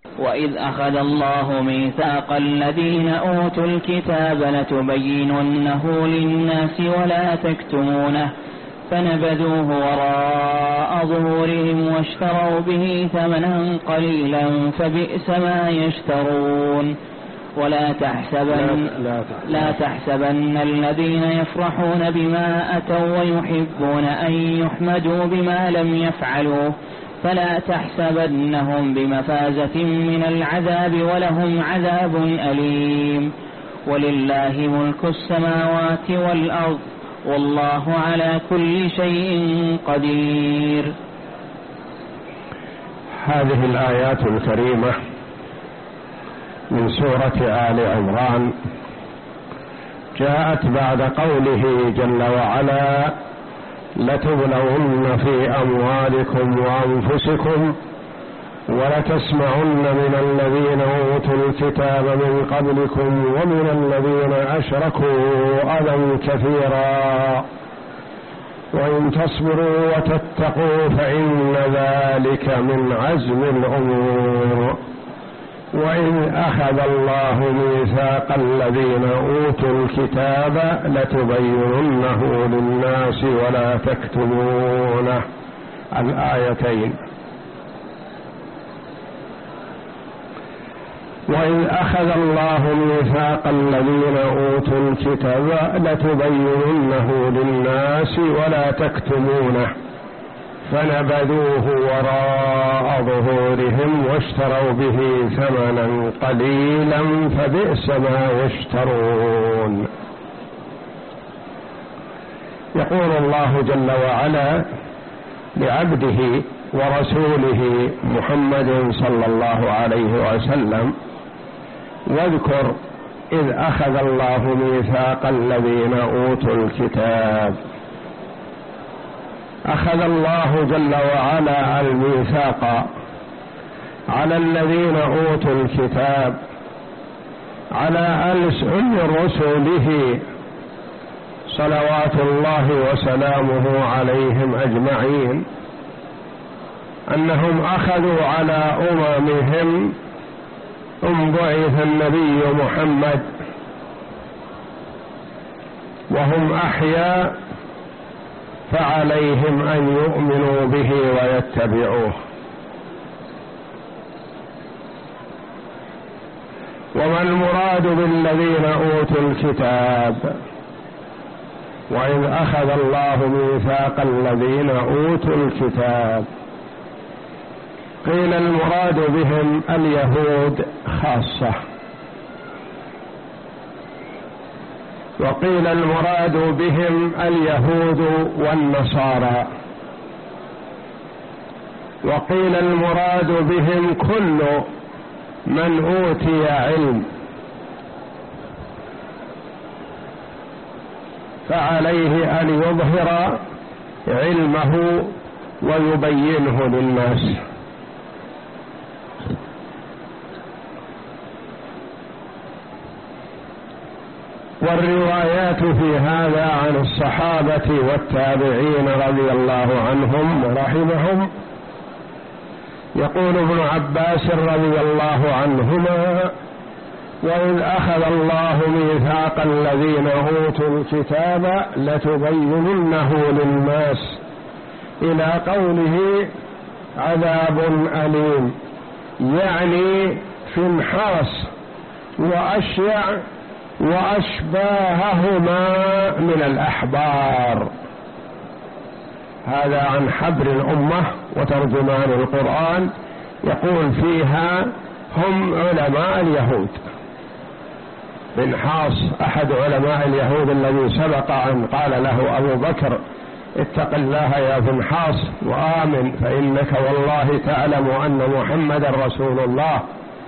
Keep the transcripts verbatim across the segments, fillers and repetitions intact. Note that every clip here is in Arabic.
وإذ أخذ الله ميثاق الذين أوتوا الكتاب لتبيننه للناس ولا تكتمونه فنبذوه وراء ظهورهم واشتروا به ثمنا قليلا فبئس ما يشترون. ولا تحسبن, لا, لا تحسبن الذين يفرحون بما أتوا ويحبون أن يحمدوا بما لم يفعلوا فلا تحسبنهم بمفازة من العذاب ولهم عذاب أليم. ولله ملك السماوات والأرض والله على كل شيء قدير. هذه الآيات الكريمة من سورة آل عمران جاءت بعد قوله جل وعلا لتبلون في أموالكم وأنفسكم ولتسمعن من الذين أوتوا الكتاب من قبلكم ومن الذين أشركوا أذى كثيرا وإن تصبروا وتتقوا فإن ذلك من عزم الأمور. وإذ أخذ الله ميثاق الذين أوتوا الكتاب لتبيننه للناس ولا تكتمونه، الآيتين. وإذ أخذ الله ميثاق الذين أوتوا الكتاب لتبيننه للناس ولا تكتمونه فنبذوه وراء ظهورهم واشتروا به ثمنا قليلا فبئس ما يشترون. يقول الله جل وعلا لعبده ورسوله محمد صلى الله عليه وسلم واذكر إذ أخذ الله ميثاق الذين أوتوا الكتاب. أخذ الله جل وعلا الميثاق على الذين أوتوا الكتاب على ألسن رسله صلوات الله وسلامه عليهم أجمعين أنهم أخذوا على أممهم أن بعث النبي محمد وهم أحياء فعليهم أن يؤمنوا به ويتبعوه. وما المراد بالذين أوتوا الكتاب؟ وإذ أخذ الله ميثاق الذين أوتوا الكتاب قيل المراد بهم اليهود خاصة، وقيل المراد بهم اليهود والنصارى، وقيل المراد بهم كل من أوتي علم فعليه أن يظهر علمه ويبينه للناس. والروايات في هذا عن الصحابة والتابعين رضي الله عنهم ورحمهم. يقول ابن عباس رضي الله عنهما وإذ أخذ الله ميثاق الذين أوتوا الكتاب لتبيننه للناس إلى قوله عذاب أليم، يعني فنحاس وأشيع وأشباههما من الأحبار. هذا عن حبر الأمة وترجمان القرآن، يقول فيها هم علماء اليهود. فنحاس أحد علماء اليهود الذي سبق أن قال له أبو بكر اتق الله يا فنحاس وآمن فإنك والله تعلم أن محمد رسول الله.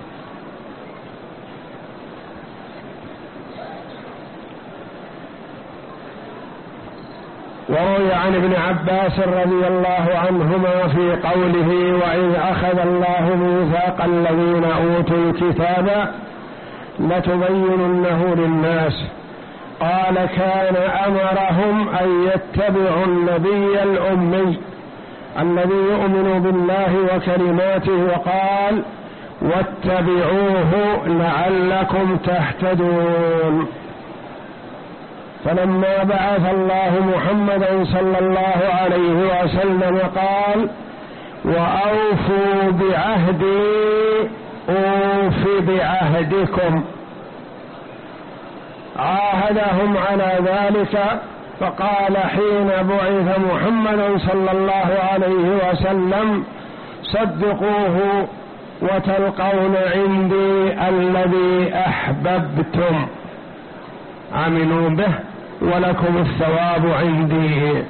وروي عن ابن عباس رضي الله عنهما في قوله وإذ أخذ الله ميثاق الذين أوتوا الكتاب لتبيننه للناس قال كان أمرهم أن يتبعوا النبي الأمي الذي يؤمن بالله وكلماته، وقال واتبعوه لعلكم تهتدون. فلما بعث الله محمدا صلى الله عليه وسلم قال: وأوفوا بعهدي أوف بعهدكم. عاهدهم على ذلك، فقال حين بعث محمد صلى الله عليه وسلم: صدقوه وتلقون عندي الذي أحببتم، آمنوا به ولكم الثواب عندي.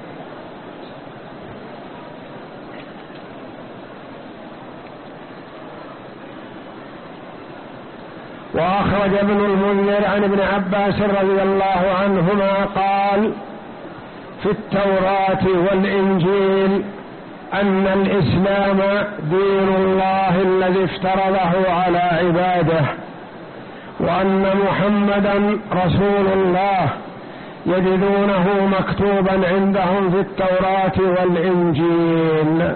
وأخرج ابن المنذر عن ابن عباس رضي الله عنهما قال: في التوراة والإنجيل أن الإسلام دين الله الذي افترضه على عباده، وأن محمدا رسول الله يجدونه مكتوبا عندهم في التوراة والإنجيل.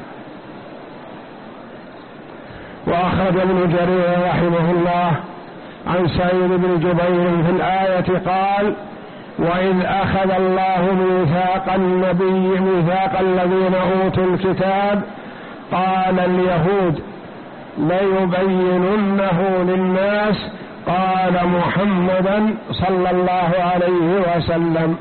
وأخرج ابن جرير رحمه الله عن سعيد بن جبير في الآية قال: وإذ أخذ الله ميثاق النبي ميثاق الذين أوتوا الكتاب قال اليهود ليبيننه للناس قال محمدا صلى الله عليه وسلم.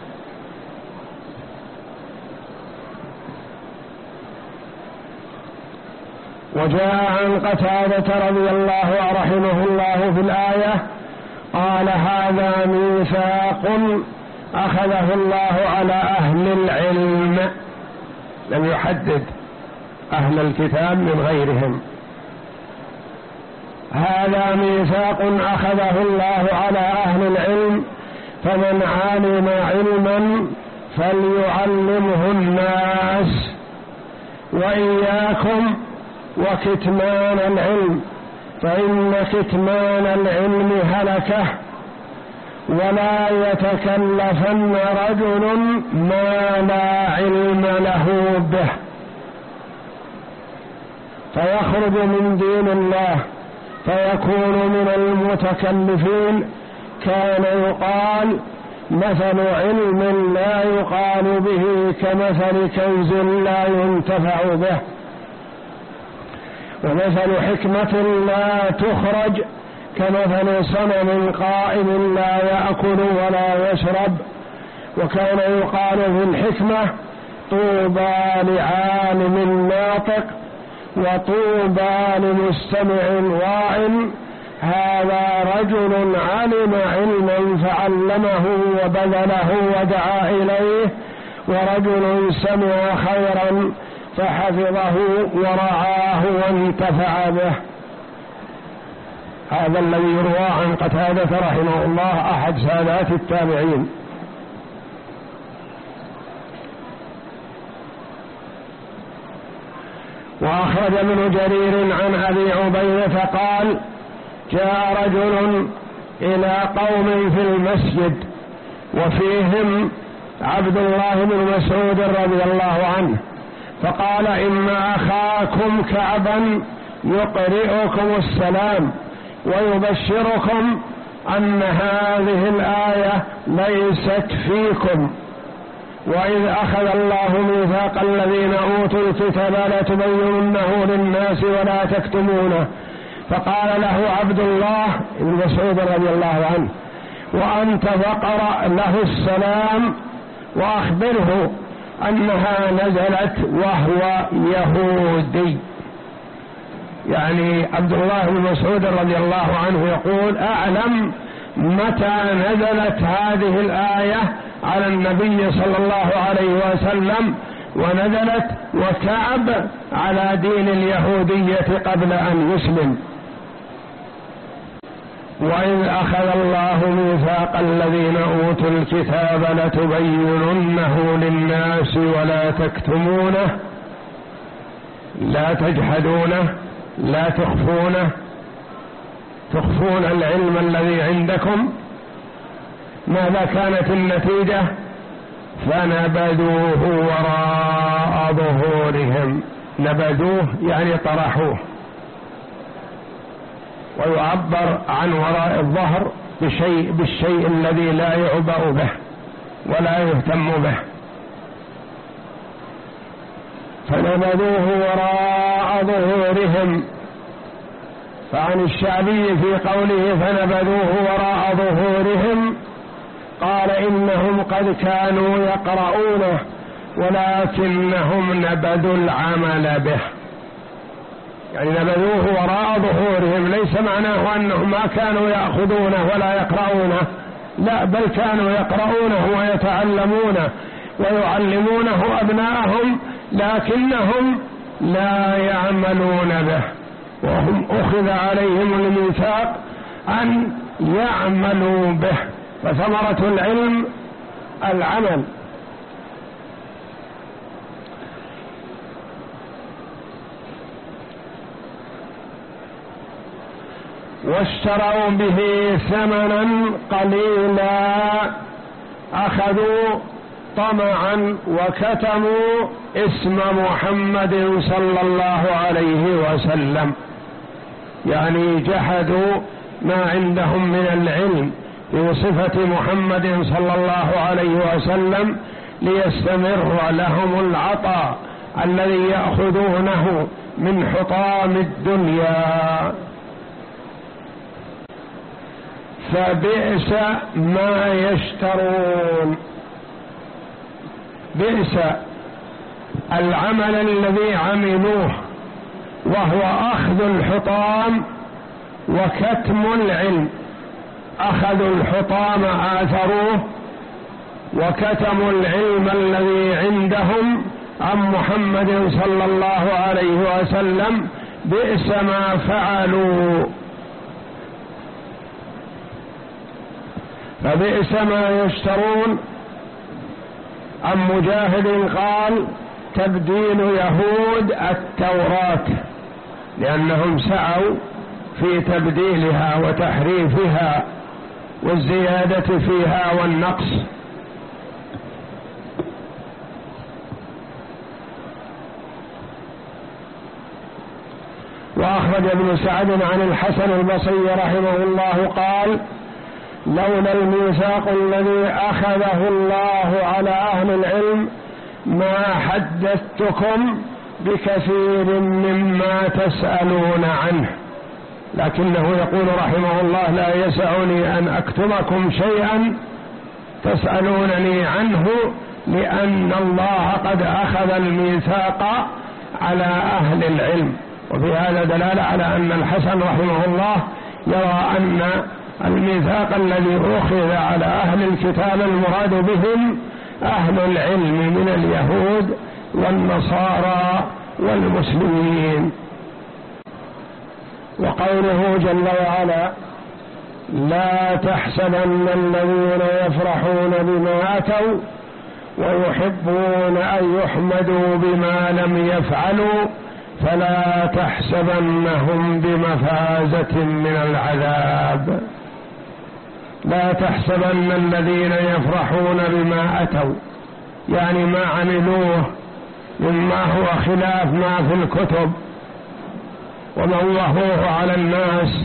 وجاء عن قتادة رضي الله رحمه الله في الآية قال: هذا ميثاق أخذه الله على أهل العلم، لم يحدد أهل الكتاب من غيرهم. هذا ميثاق أخذه الله على أهل العلم، فمن علم علما فليعلمه الناس، وإياكم وكتمان العلم، فإن كتمان العلم هلكة، ولا يتكلفن رجل ما لا علم له به فيخرج من دين الله فيكون من المتكلفين. كان يقال: مثل علم لا يقال به كمثل كنز لا ينتفع به، ومثل حكمة لا تخرج كمثل صنم قائم لا يأكل ولا يشرب. وكان يقال في الحكمة: طوبى لعالم ناطق وطوبى لمستمع واع. هذا رجل علم علما فعلمه وبذله ودعا إليه، ورجل سمع خيرا فحفظه ورعاه وانتفع به. هذا الذي يروى عن قتادة رحمه الله أحد سادات التابعين. وأخرج ابن جرير عن أبي عبيدة قال: جاء رجل إلى قوم في المسجد وفيهم عبد الله بن مسعود رضي الله عنه، فقال: إن أخاكم كعبا يقرئكم السلام ويبشركم أن هذه الآية ليست فيكم، وإذ أخذ الله ميثاق الذين أوتوا الكتاب لتبيننه للناس ولا تكتمونه. فقال له عبد الله بن مسعود رضي الله عنه: وأنت فقرأ له السلام وأخبره أنها نزلت وهو يهودي. يعني عبد الله بن مسعود رضي الله عنه يقول: أعلم متى نزلت هذه الآية على النبي صلى الله عليه وسلم، ونزلت وكعب على دين اليهودية قبل أن يسلم. وإذ أخذ الله ميثاق الذين أوتوا الكتاب لتبيننه للناس ولا تكتمونه، لا تجحدونه، لا تخفونه، تخفون العلم الذي عندكم. ماذا كانت النتيجة؟ فنبذوه وراء ظهورهم. نبذوه يعني طرحوه، ويعبر عن وراء الظهر بشيء بالشيء الذي لا يعبأ به ولا يهتم به. فنبذوه وراء ظهورهم. فعن الشعبي في قوله فنبذوه وراء ظهورهم قال إنهم قد كانوا يقرؤونه ولكنهم نبذوا العمل به، يعني نبذوه وراء ظهورهم، ليس معناه أنهم ما كانوا يأخذونه ولا يقرؤونه، لا، بل كانوا يقرؤونه ويتعلمونه ويعلمونه أبناءهم، لكنهم لا يعملون به، وهم أخذ عليهم الميثاق أن يعملوا به، فثمرة العلم العمل. واشتروا به ثمنا قليلا، أخذوا طمعا وكتموا اسم محمد صلى الله عليه وسلم، يعني جحدوا ما عندهم من العلم بصفة محمد صلى الله عليه وسلم ليستمر لهم العطاء الذي يأخذونه من حطام الدنيا. فبئس ما يشترون، بئس العمل الذي عملوه وهو أخذ الحطام وكتم العلم. أخذوا الحطام آثروه وكتموا العلم الذي عندهم عن محمد صلى الله عليه وسلم، بئس ما فعلوا. فبئس ما يشترون. عن مجاهد قال تبديل يهود التوراة، لأنهم سعوا في تبديلها وتحريفها والزيادة فيها والنقص. وأخرج ابن سعد عن الحسن البصري رحمه الله قال لولا الميثاق الذي أخذه الله على أهل العلم ما حدثتكم بكثير مما تسألون عنه. لكنه يقول رحمه الله لا يسعني أن أكتمكم شيئا تسألونني عنه، لأن الله قد أخذ الميثاق على أهل العلم. وفي هذا دلالة على أن الحسن رحمه الله يرى أن الميثاق الذي أخذ على أهل الكتاب المراد بهم أهل العلم من اليهود والنصارى والمسلمين. وقوله جل وعلا لا تحسبن الذين يفرحون بما أتوا ويحبون أن يحمدوا بما لم يفعلوا فلا تحسبنهم بمفازة من العذاب. لا تحسبن الذين يفرحون بما أتوا، يعني ما عملوه مما هو خلاف ما في الكتب وموهوه على الناس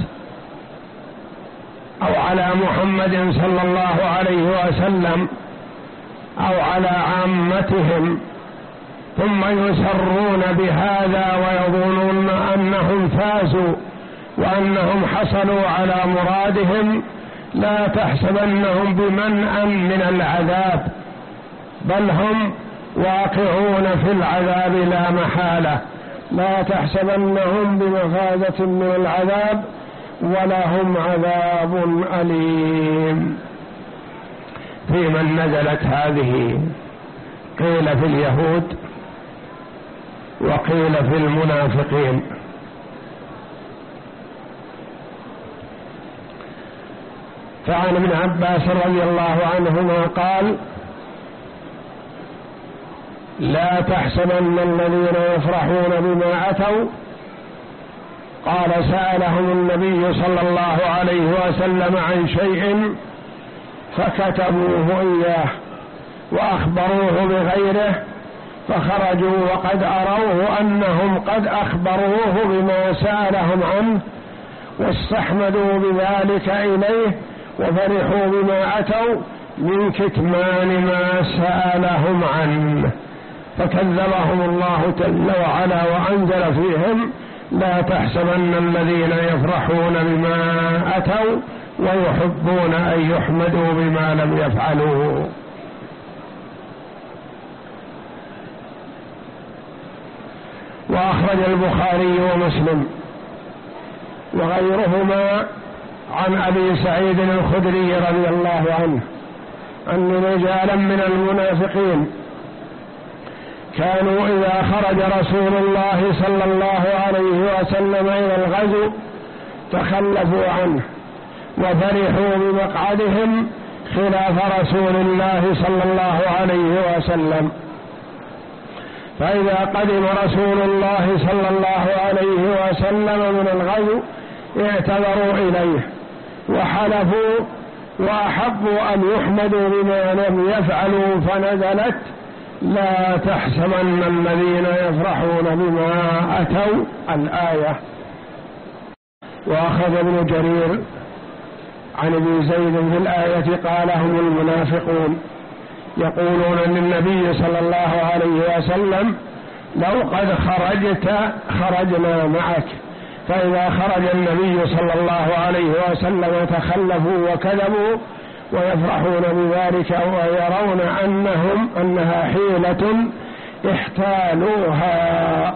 أو على محمد صلى الله عليه وسلم أو على عامتهم، ثم يسرون بهذا ويظنون أنهم فازوا وأنهم حصلوا على مرادهم. لا تحسبنهم بمنأ من العذاب، بل هم واقعون في العذاب لا محالة. لا تحسبنهم بمفازة من العذاب ولهم عذاب أليم. في من نزلت هذه قيل في اليهود وقيل في المنافقين. فعن ابن عباس رضي الله عنهما قال لا تحسبن الذين يفرحون بما أتوا، قال سألهم النبي صلى الله عليه وسلم عن شيء فكتبوه إياه وأخبروه بغيره، فخرجوا وقد أروه أنهم قد أخبروه بما سألهم عنه، واستحمدوا بذلك إليه وفرحوا بما أتوا من كتمان ما سألهم عنه، فكذبهم الله جل وعلا وأنزل فيهم: لا تحسبن الذين يفرحون بما أتوا ويحبون أن يحمدوا بما لم يفعلوا. وأخرج البخاري ومسلم وغيرهما عن أبي سعيد الخدري رضي الله عنه أن رجالا من المنافقين كانوا إذا خرج رسول الله صلى الله عليه وسلم إلى الغزو تخلفوا عنه وفرحوا بمقعدهم خلاف رسول الله صلى الله عليه وسلم، فإذا قدم رسول الله صلى الله عليه وسلم من الغزو اعتذروا إليه وحلفوا وأحبوا أن يحمدوا بما لم يفعلوا، فنزلت: لا تحسبن الذين يفرحون بما أتوا الآية. وأخذ ابن جرير عن ابن زيد في الآية قال: هم المنافقون يقولون للنبي صلى الله عليه وسلم: لو قد خرجت خرجنا معك، فإذا خرج النبي صلى الله عليه وسلم تخلفوا وكذبوا ويفرحون بذلك ويرون أنهم أنها حيلة احتالوها.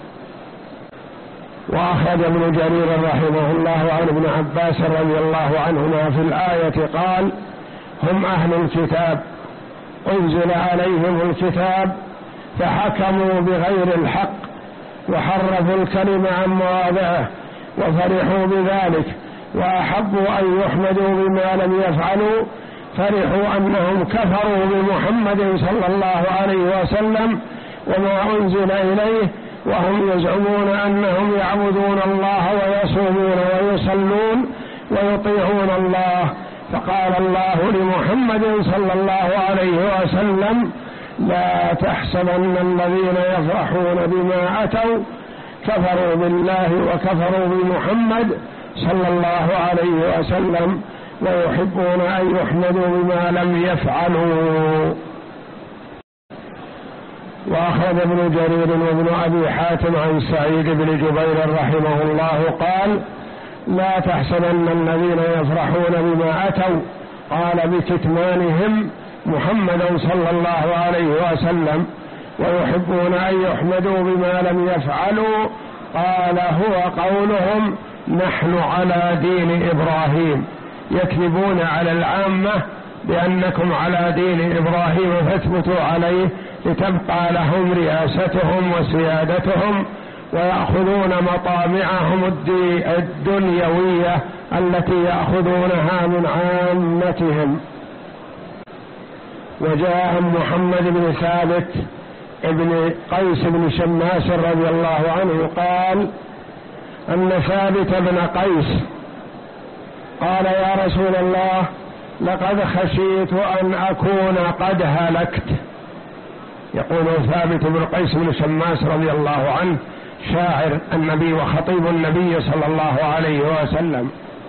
وأخرج ابن جرير رحمه الله عن ابن عباس رضي الله عنهما في الآية قال: هم أهل الكتاب أنزل عليهم الكتاب فحكموا بغير الحق وحرفوا الكلم عن مواضعه وفرحوا بذلك وأحبوا أن يحمدوا بما لم يفعلوا، فرحوا أنهم كفروا بمحمد صلى الله عليه وسلم وما أنزل إليه، وهم يزعمون أنهم يعبدون الله ويصومون ويصلون ويطيعون الله. فقال الله لمحمد صلى الله عليه وسلم: لا تحسبن الذين يفرحون بما أتوا كفروا بالله وكفروا بمحمد صلى الله عليه وسلم ويحبون أن يحمدوا بما لم يفعلوا. وأخرج ابن جرير وابن أبي حاتم عن سعيد بن جبير رحمه الله قال: لا تحسبن الذين يفرحون بما أتوا، قال بكتمانهم محمدا صلى الله عليه وسلم ويحبون أن يحمدوا بما لم يفعلوا، قال هو قولهم: نحن على دين إبراهيم، يكذبون على العامة بأنكم على دين إبراهيم فاثبتوا عليه لتبقى لهم رئاستهم وسيادتهم ويأخذون مطامعهم الدنيوية التي يأخذونها من عامتهم. وجاء محمد بن ثابت ابن قيس بن شماس رضي الله عنه قال أن ثابت بن قيس قال: يا رسول الله، لقد خشيت أن أكون قد هلكت. يقول ثابت بن قيس بن شماس رضي الله عنه شاعر النبي وخطيب النبي صلى الله عليه وسلم.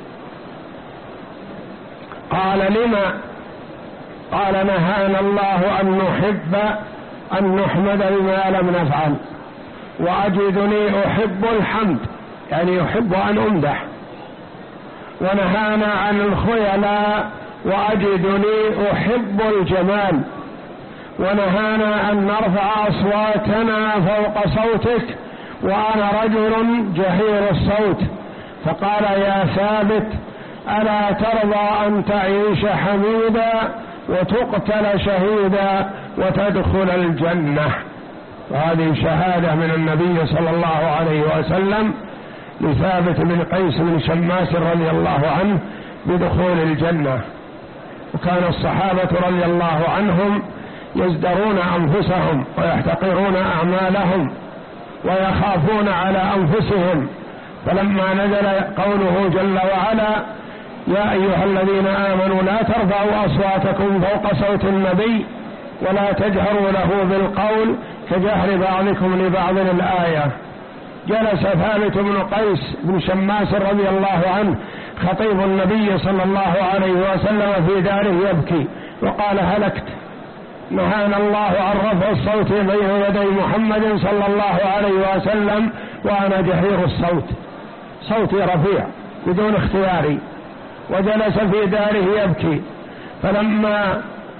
قال: لما؟ قال: نهانا الله أن نحب أن نحمد بما لم نفعل، وأجدني أحب الحمد، يعني يحب أن أمدح، ونهانا عن الخيلاء وأجدني أحب الجمال، ونهانا أن نرفع أصواتنا فوق صوتك وأنا رجل جهير الصوت. فقال: يا ثابت، ألا ترضى أن تعيش حميدا وتقتل شهيدا وتدخل الجنة؟ وهذه شهادة من النبي صلى الله عليه وسلم لثابت بن قيس بن شماس رضي الله عنه بدخول الجنة. وكان الصحابة رضي الله عنهم يزدرون أنفسهم ويحتقرون أعمالهم ويخافون على أنفسهم، فلما نزل قوله جل وعلا: يا أيها الذين آمنوا لا ترفعوا أصواتكم فوق صوت النبي ولا تجهروا له بالقول كجهر بعضكم لبعض الآية، جلس ثابت بن قيس بن شماس رضي الله عنه خطيب النبي صلى الله عليه وسلم في داره يبكي وقال: هلكت، نهانا الله عن رفع الصوت بين يدي محمد صلى الله عليه وسلم وأنا جهير الصوت، صوتي رفيع بدون اختياري. وجلس في داره يبكي، فلما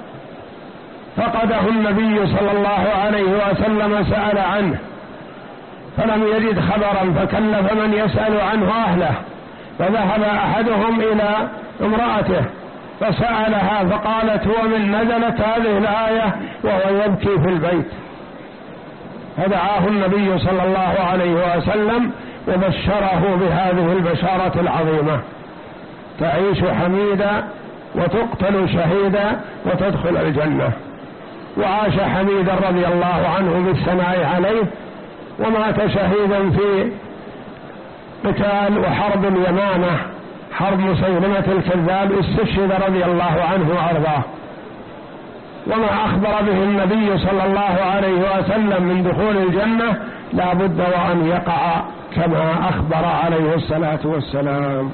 فقده النبي صلى الله عليه وسلم سأل عنه فلم يجد خبرا، فكلف من يسأل عنه أهله، فذهب أحدهم إلى امرأته فسألها فقالت: هو من نزلت هذه الآية وهو يبكي في البيت. فدعاه النبي صلى الله عليه وسلم وبشره بهذه البشارة العظيمة: تعيش حميدا وتقتل شهيدا وتدخل الجنة. وعاش حميدا رضي الله عنه بالثناء عليه، ومات شهيدا في قتال وحرب اليمامة، حرب مسيلمة الكذاب، استشهد رضي الله عنه وأرضاه. وما أخبر به النبي صلى الله عليه وسلم من دخول الجنة لا بد وأن يقع كما أخبر عليه الصلاة والسلام.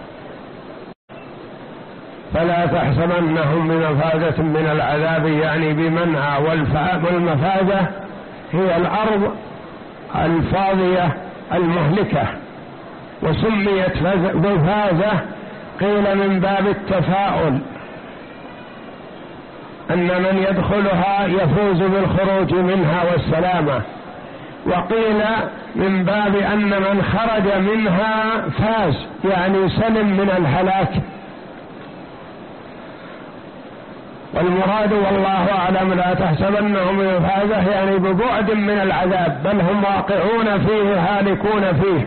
فلا تحسبنهم بمفازة من العذاب، يعني بمنع، والمفازة هي الأرض الفاضية المهلكة، وسميت مفازة قيل من باب التفاؤل أن من يدخلها يفوز بالخروج منها والسلامة، وقيل من باب أن من خرج منها فاز، يعني سلم من الهلاك. والمراد والله أعلم لا تحسبنهم بمفازة يعني ببعد من العذاب، بل هم واقعون فيه هالكون فيه.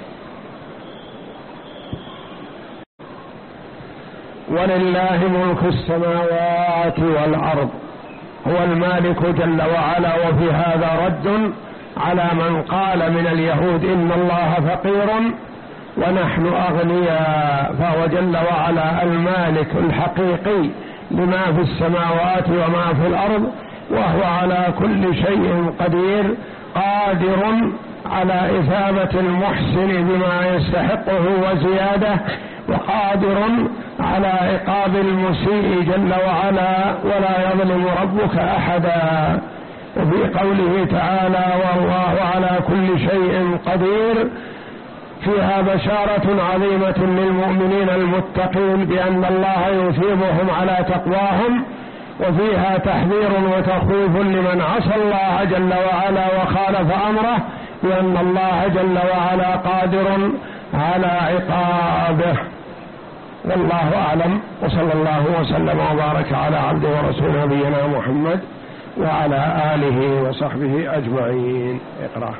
ولله ملك السماوات والأرض، هو المالك جل وعلا. وفي هذا رد على من قال من اليهود إن الله فقير ونحن أغنياء، فهو جل وعلا المالك الحقيقي لما في السماوات وما في الأرض، وهو على كل شيء قدير، قادر على إثابة المحسن بما يستحقه وزيادة، وقادر على عقاب المسيء جل وعلا، ولا يظلم ربك أحدا. وفي قوله تعالى والله على كل شيء قدير فيها بشارة عظيمة للمؤمنين المتقين بأن الله يثيبهم على تقواهم، وفيها تحذير وتخويف لمن عصى الله جل وعلا وخالف أمره بأن الله جل وعلا قادر على عقابه. والله أعلم، وصلى الله وسلم وبارك على عبده ورسول نبينا محمد وعلى آله وصحبه أجمعين. اقرأ.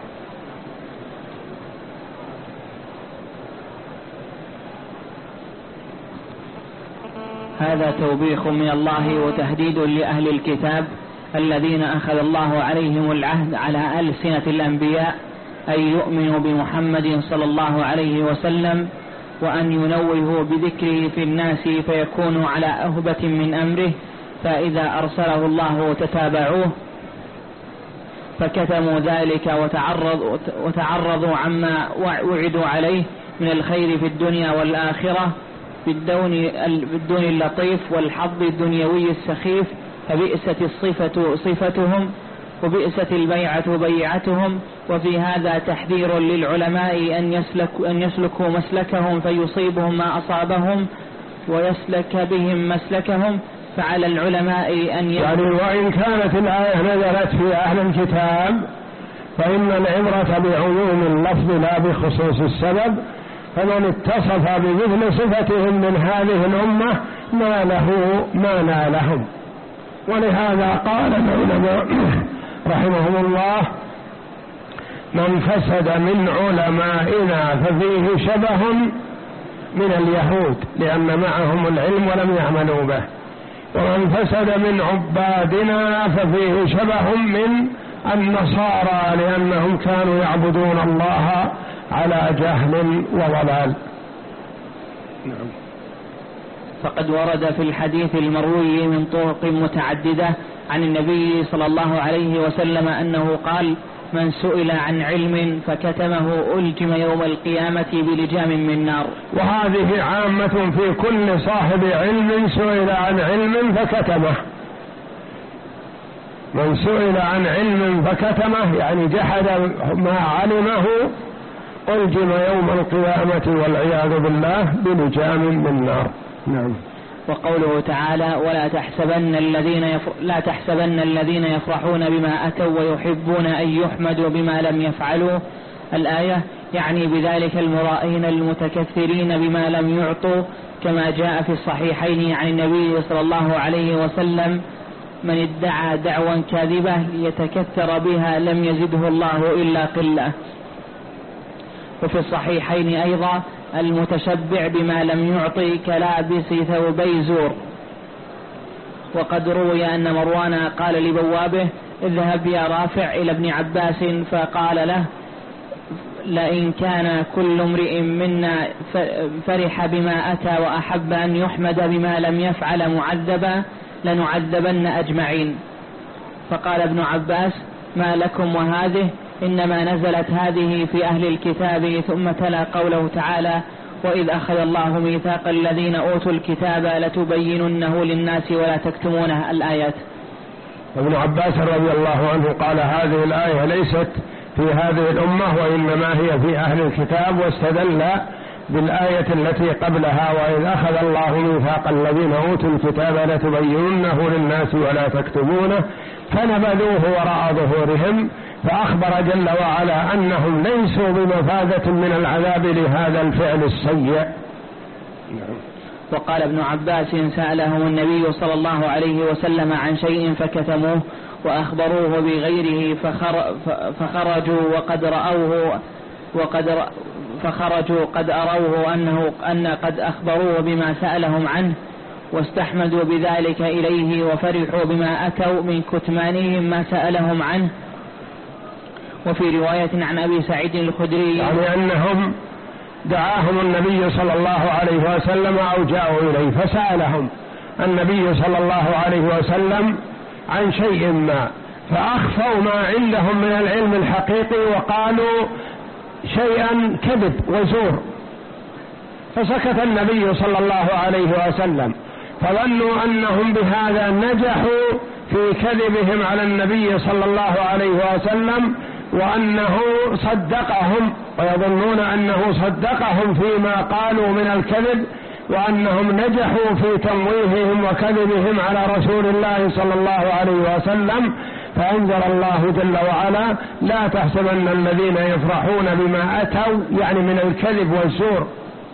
هذا توبيخ من الله وتهديد لأهل الكتاب الذين أخذ الله عليهم العهد على ألسنة الأنبياء أن يؤمنوا بمحمد صلى الله عليه وسلم، وأن ينوهوا بذكره في الناس فيكونوا على أهبة من أمره، فإذا أرسله الله تتابعوه، فكتموا ذلك وتعرض وتعرضوا عما وعدوا عليه من الخير في الدنيا والآخرة بالدون اللطيف والحظ الدنيوي السخيف، فبئست الصفة صفتهم وبئست البيعة بيعتهم. وفي هذا تحذير للعلماء أن يسلكوا, أن يسلكوا مسلكهم فيصيبهم ما أصابهم ويسلك بهم مسلكهم، فعلى العلماء أن يعني وإن كانت الآية نزلت في أهل الكتاب فإن العبرة بعموم اللفظ لا بخصوص السبب، فمن اتصف بمثل صفتهم من هذه الأمة ناله ما نالهم. ولهذا قال العلماء رحمهم الله من فسد من علمائنا ففيه شبه من اليهود لأن معهم العلم ولم يعملوا به، ومن فسد من عبادنا ففيه شبه من النصارى لأنهم كانوا يعبدون الله على جهل وضلال. نعم. فقد ورد في الحديث المروي من طرق متعددة عن النبي صلى الله عليه وسلم أنه قال من سئل عن علم فكتمه ألجم يوم القيامة بلجام من نار. وهذه عامة في كل صاحب علم سئل عن علم فكتمه. من سئل عن علم فكتمه يعني جحد ما علمه ألجم يوم القيامة والعياذ بالله بلجام من نار. نعم. وقوله تعالى ولا تحسبن الذين يفر... لا تحسبن الذين يفرحون بما أتوا ويحبون أن يحمدوا بما لم يفعلوا، الآية يعني بذلك المرائين المتكثرين بما لم يعطوا، كما جاء في الصحيحين عن النبي صلى الله عليه وسلم من ادعى دعوى كاذبة يتكثر بها لم يزده الله إلا قلة. وفي الصحيحين أيضا المتشبع بما لم يعطي كلابس ثوبي زور. وقد روي أن مروان قال لبوابه اذهب يا رافع إلى ابن عباس فقال له لئن كان كل امرئ منا فرح بما أتى وأحب أن يحمد بما لم يفعل معذبا لنعذبن أجمعين. فقال ابن عباس ما لكم وهذه إنما نزلت هذه في أهل الكتاب. ثم تلا قوله تعالى وإذ أخذ الله ميثاق الذين أوتوا الكتاب لتبيننه للناس ولا تكتمونه، الآيات. ابن عباس رضي الله عنه قال هذه الآية ليست في هذه الأمة وإنما هي في أهل الكتاب، واستدل بالآية التي قبلها وإذ أخذ الله ميثاق الذين أوتوا الكتاب لتبيننه للناس ولا تكتمونه فنبذوه وراء ظهورهم، فأخبر جل وعلا أنهم ليسوا بمفازة من العذاب لهذا الفعل السيء. وقال ابن عباس سألهم النبي صلى الله عليه وسلم عن شيء فكتموه وأخبروه بغيره فخرجوا وقد رأوه وقد فخرجوا قد أروه أنه أن قد أخبروه بما سألهم عنه واستحمدوا بذلك إليه وفرحوا بما أتوا من كتمانهم ما سألهم عنه. وفي رواية عن أبي سعيد الخدري يعني أنهم دعاهم النبي صلى الله عليه وسلم أو جاءوا إليه فسألهم النبي صلى الله عليه وسلم عن شيء ما فأخفوا ما عندهم من العلم الحقيقي وقالوا شيئا كذب وزور، فسكت النبي صلى الله عليه وسلم، فظنوا أنهم بهذا نجحوا في كذبهم على النبي صلى الله عليه وسلم وأنه صدقهم، ويظنون أنه صدقهم فيما قالوا من الكذب وأنهم نجحوا في تمويههم وكذبهم على رسول الله صلى الله عليه وسلم. فأنزل الله جل وعلا لا تحسبن الذين يفرحون بما أتوا يعني من الكذب والزور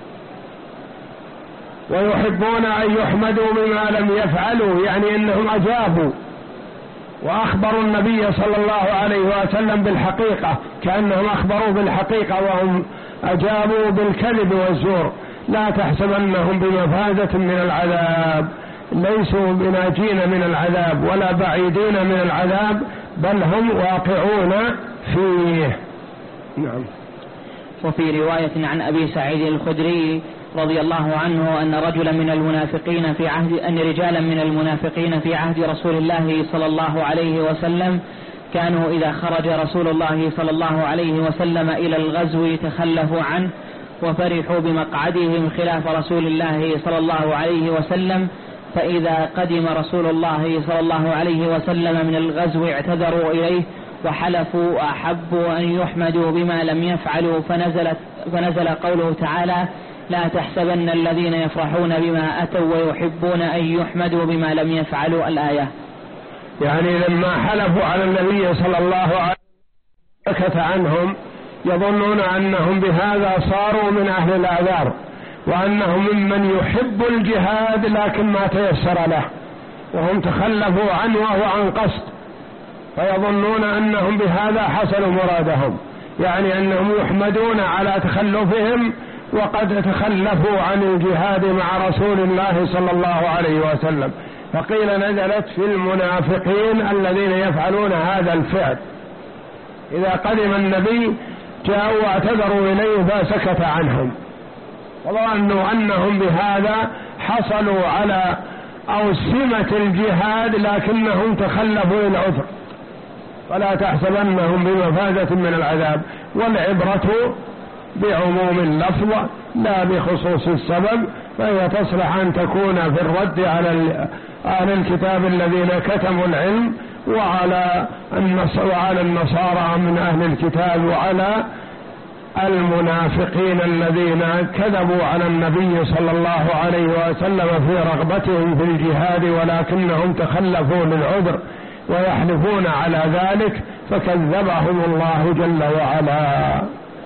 ويحبون أن يحمدوا بما لم يفعلوا يعني أنهم أجابوا وأخبروا النبي صلى الله عليه وسلم بالحقيقة كأنهم أخبروا بالحقيقة وهم أجابوا بالكذب والزور. لا تحسبنهم بمفازة من العذاب، ليسوا بناجين من العذاب ولا بعيدين من العذاب بل هم واقعون فيه. نعم. وفي رواية عن أبي سعيد الخدري رضي الله عنه أن رجلا من المنافقين في عهد أن رجالا من المنافقين في عهد رسول الله صلى الله عليه وسلم كانوا إذا خرج رسول الله صلى الله عليه وسلم إلى الغزو تخلفوا عنه وفرحوا بمقعدهم خلاف رسول الله صلى الله عليه وسلم، فإذا قدم رسول الله صلى الله عليه وسلم من الغزو اعتذروا إليه وحلفوا وأحبوا أن يحمدوا بما لم يفعلوا، فنزلت فنزل قوله تعالى لا تحسبن الذين يفرحون بما أتوا ويحبون أن يحمدوا بما لم يفعلوا، الآية. يعني لما حلفوا على النبي صلى الله عليه وسلم سكت عنهم يظنون أنهم بهذا صاروا من أهل الأعذار وأنهم ممن يحب الجهاد لكن ما تيسر له وهم تخلفوا عنه وهو عن قصد، فيظنون أنهم بهذا حصلوا مرادهم يعني أنهم يحمدون على تخلفهم وقد تخلفوا عن الجهاد مع رسول الله صلى الله عليه وسلم. فقيل نزلت في المنافقين الذين يفعلون هذا الفعل، إذا قدم النبي جاءوا واعتذروا إليه فسكت عنهم وظنوا أنهم بهذا حصلوا على أو سمة الجهاد لكنهم تخلفوا العذر فلا تحسبنهم بمفازة من العذاب. والعبرة بعموم اللفظ لا بخصوص السبب، فهي تصلح أن تكون في الرد على أهل الكتاب الذين كتموا العلم، وعلى وعلى النصارى من أهل الكتاب، وعلى المنافقين الذين كذبوا على النبي صلى الله عليه وسلم في رغبتهم في الجهاد، ولكنهم تخلفوا للعذر ويحلفون على ذلك فكذبهم الله جل وعلا.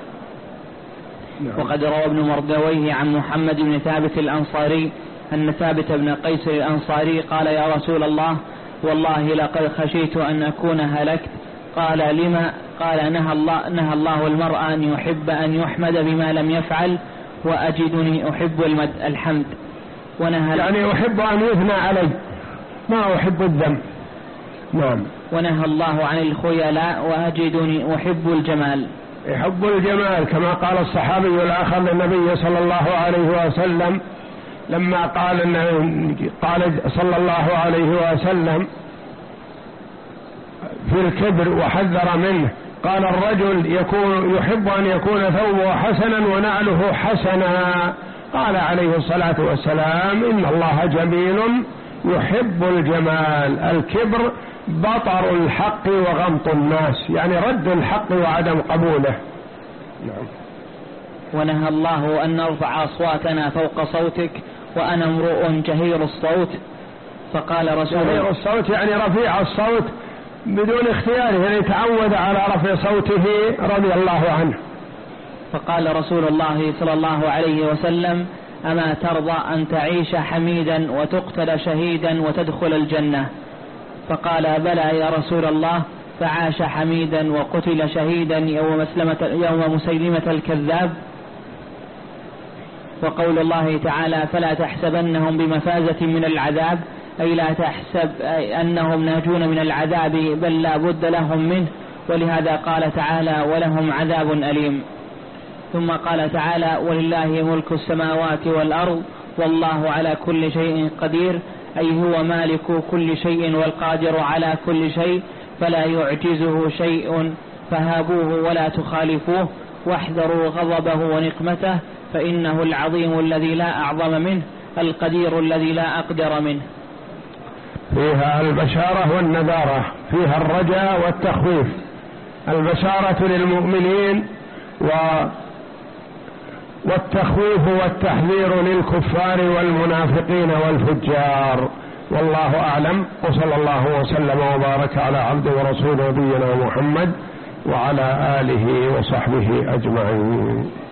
وقد روى ابن مردويه عن محمد بن ثابت الأنصاري أن ثابت بن قيس الأنصاري قال: يا رسول الله، والله لقد خشيت أن أكون هلكت. قال: لما؟ قال: نهى الله, نهى الله المرء أن يحب أن يحمد بما لم يفعل، وأجدني أحب المد الحمد. ونهى يعني أحب أن يثنى علي، ما أحب الذنب. نعم. ونهى الله عن الخيلاء، وأجدني أحب الجمال. يحب الجمال، كما قال الصحابي الآخر للنبي صلى الله عليه وسلم لما قال قال صلى الله عليه وسلم في الكبر وحذر منه، قال: الرجل يكون يحب أن يكون ثوبه حسنا ونعله حسنا. قال عليه الصلاة والسلام: إن الله جميل يحب الجمال. الكبر بطر الحق وغمط الناس، يعني رد الحق وعدم قبوله. نعم. ونهى الله أن نرفع أصواتنا فوق صوتك وأنا امرؤ جهير الصوت. فقال رسول الله: جهير الصوت يعني رفيع الصوت بدون اختياره، يعني تعود على رفع صوته رضي الله عنه. فقال رسول الله صلى الله عليه وسلم: أما ترضى أن تعيش حميدا وتقتل شهيدا وتدخل الجنة؟ فقال: بلى يا رسول الله. فعاش حميدا وقتل شهيدا يوم مسلمة يوم مسيلمة الكذاب. وقول الله تعالى: فلا تحسبنهم بمفازة من العذاب، أي لا تحسب أنهم ناجون من العذاب، بل لا بد لهم منه. ولهذا قال تعالى: ولهم عذاب أليم. ثم قال تعالى: ولله ملك السماوات والأرض والله على كل شيء قدير، أي هو مالك كل شيء والقادر على كل شيء، فلا يعجزه شيء، فهابوه ولا تخالفوه، واحذروا غضبه ونقمته، فإنه العظيم الذي لا أعظم منه، القدير الذي لا أقدر منه. فيها البشارة والنذارة، فيها الرجاء والتخويف. البشارة للمؤمنين و والتخويف والتحذير للكفار والمنافقين والفجار. والله أعلم، وصلى الله وسلم وبارك على عبد ورسول نبينا محمد وعلى آله وصحبه أجمعين.